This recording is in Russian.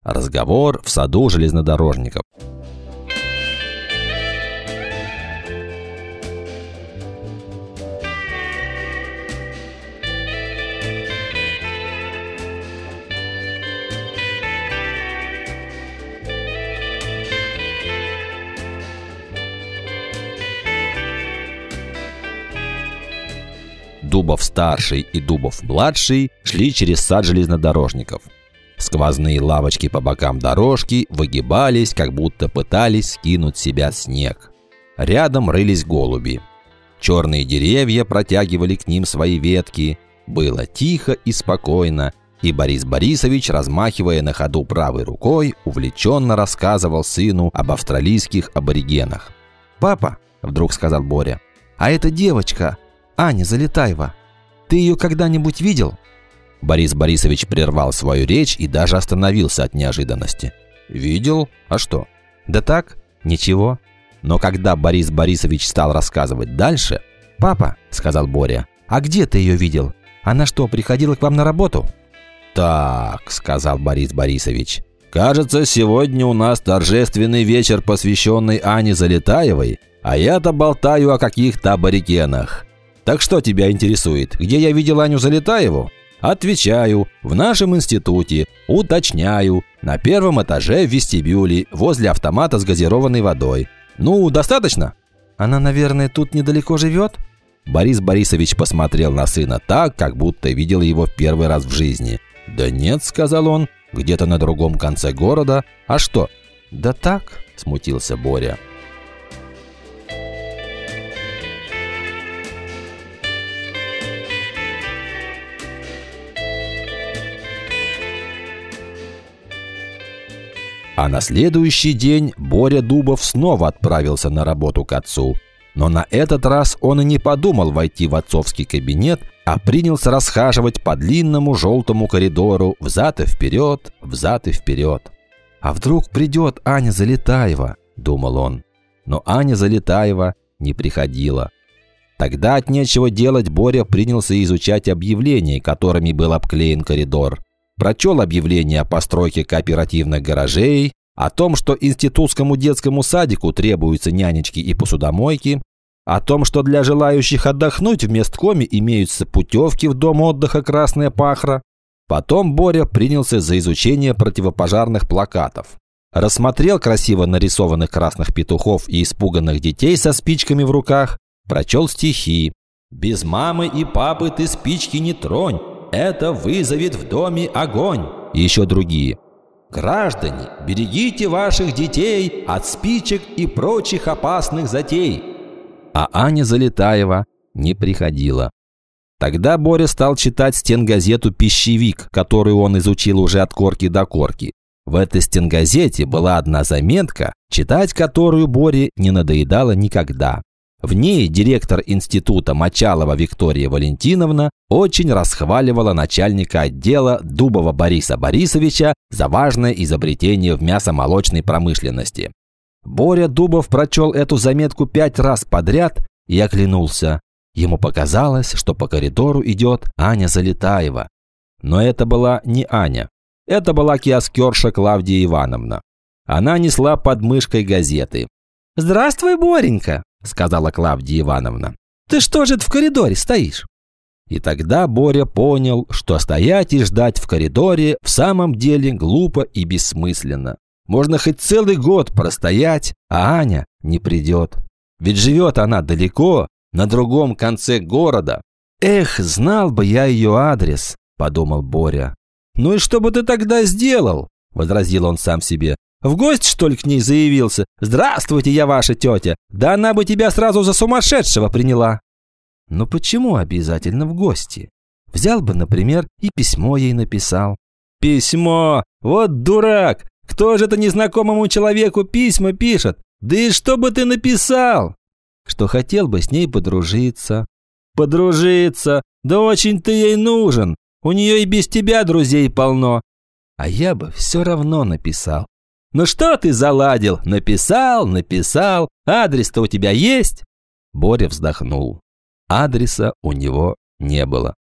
Разговор в саду железнодорожников. Дубов-старший и Дубов-младший шли через сад железнодорожников. Сквозные лавочки по бокам дорожки выгибались, как будто пытались скинуть с себя снег. Рядом рылись голуби. Черные деревья протягивали к ним свои ветки. Было тихо и спокойно, и Борис Борисович, размахивая на ходу правой рукой, увлеченно рассказывал сыну об австралийских аборигенах. «Папа», – вдруг сказал Боря, – «а эта девочка, Аня Залетаева, ты ее когда-нибудь видел?» Борис Борисович прервал свою речь и даже остановился от неожиданности. «Видел? А что?» «Да так, ничего». Но когда Борис Борисович стал рассказывать дальше... «Папа», – сказал Боря, – «а где ты ее видел? Она что, приходила к вам на работу?» «Так», – сказал Борис Борисович, – «кажется, сегодня у нас торжественный вечер, посвященный Ане Залетаевой, а я-то болтаю о каких-то аборигенах. Так что тебя интересует, где я видел Аню Залетаеву?» Отвечаю, в нашем институте, уточняю, на первом этаже в вестибюле, возле автомата с газированной водой. Ну, достаточно? Она, наверное, тут недалеко живет? Борис Борисович посмотрел на сына так, как будто видел его в первый раз в жизни. «Да нет», – сказал он, – «где-то на другом конце города. А что?» «Да так», – смутился Боря. А на следующий день Боря Дубов снова отправился на работу к отцу. Но на этот раз он и не подумал войти в отцовский кабинет, а принялся расхаживать по длинному желтому коридору взад и вперед, взад и вперед. «А вдруг придет Аня Залетаева?» – думал он. Но Аня Залетаева не приходила. Тогда от нечего делать Боря принялся изучать объявления, которыми был обклеен коридор. Прочел объявление о постройке кооперативных гаражей, о том, что институтскому детскому садику требуются нянечки и посудомойки, о том, что для желающих отдохнуть в месткоме имеются путевки в дом отдыха «Красная Пахра». Потом Боря принялся за изучение противопожарных плакатов. Рассмотрел красиво нарисованных красных петухов и испуганных детей со спичками в руках, прочел стихи. «Без мамы и папы ты спички не тронь. Это вызовет в доме огонь». И еще другие. «Граждане, берегите ваших детей от спичек и прочих опасных затей». А Аня Залетаева не приходила. Тогда Боря стал читать стенгазету «Пищевик», которую он изучил уже от корки до корки. В этой стенгазете была одна заметка, читать которую Боре не надоедало никогда. В ней директор института Мочалова Виктория Валентиновна очень расхваливала начальника отдела Дубова Бориса Борисовича за важное изобретение в мясомолочной промышленности. Боря Дубов прочел эту заметку 5 раз подряд и оглянулся. Ему показалось, что по коридору идет Аня Залетаева. Но это была не Аня. Это была киоскерша Клавдия Ивановна. Она несла под мышкой газеты. «Здравствуй, Боренька», – сказала Клавдия Ивановна. «Ты что же в коридоре стоишь?» И тогда Боря понял, что стоять и ждать в коридоре в самом деле глупо и бессмысленно. Можно хоть целый год простоять, а Аня не придет. Ведь живет она далеко, на другом конце города. «Эх, знал бы я ее адрес», – подумал Боря. «Ну и что бы ты тогда сделал?» – возразил он сам себе. «В гости, что ли, к ней заявился? Здравствуйте, я ваша тетя. Да она бы тебя сразу за сумасшедшего приняла». «Но почему обязательно в гости? Взял бы, например, и письмо ей написал». «Письмо? Вот дурак! Кто же это незнакомому человеку письма пишет? Да и что бы ты написал?» «Что хотел бы с ней подружиться». «Подружиться? Да очень ты ей нужен. У нее и без тебя друзей полно». «А я бы все равно написал». «Ну что ты заладил? Написал. Адрес-то у тебя есть?» Боря вздохнул. Адреса у него не было.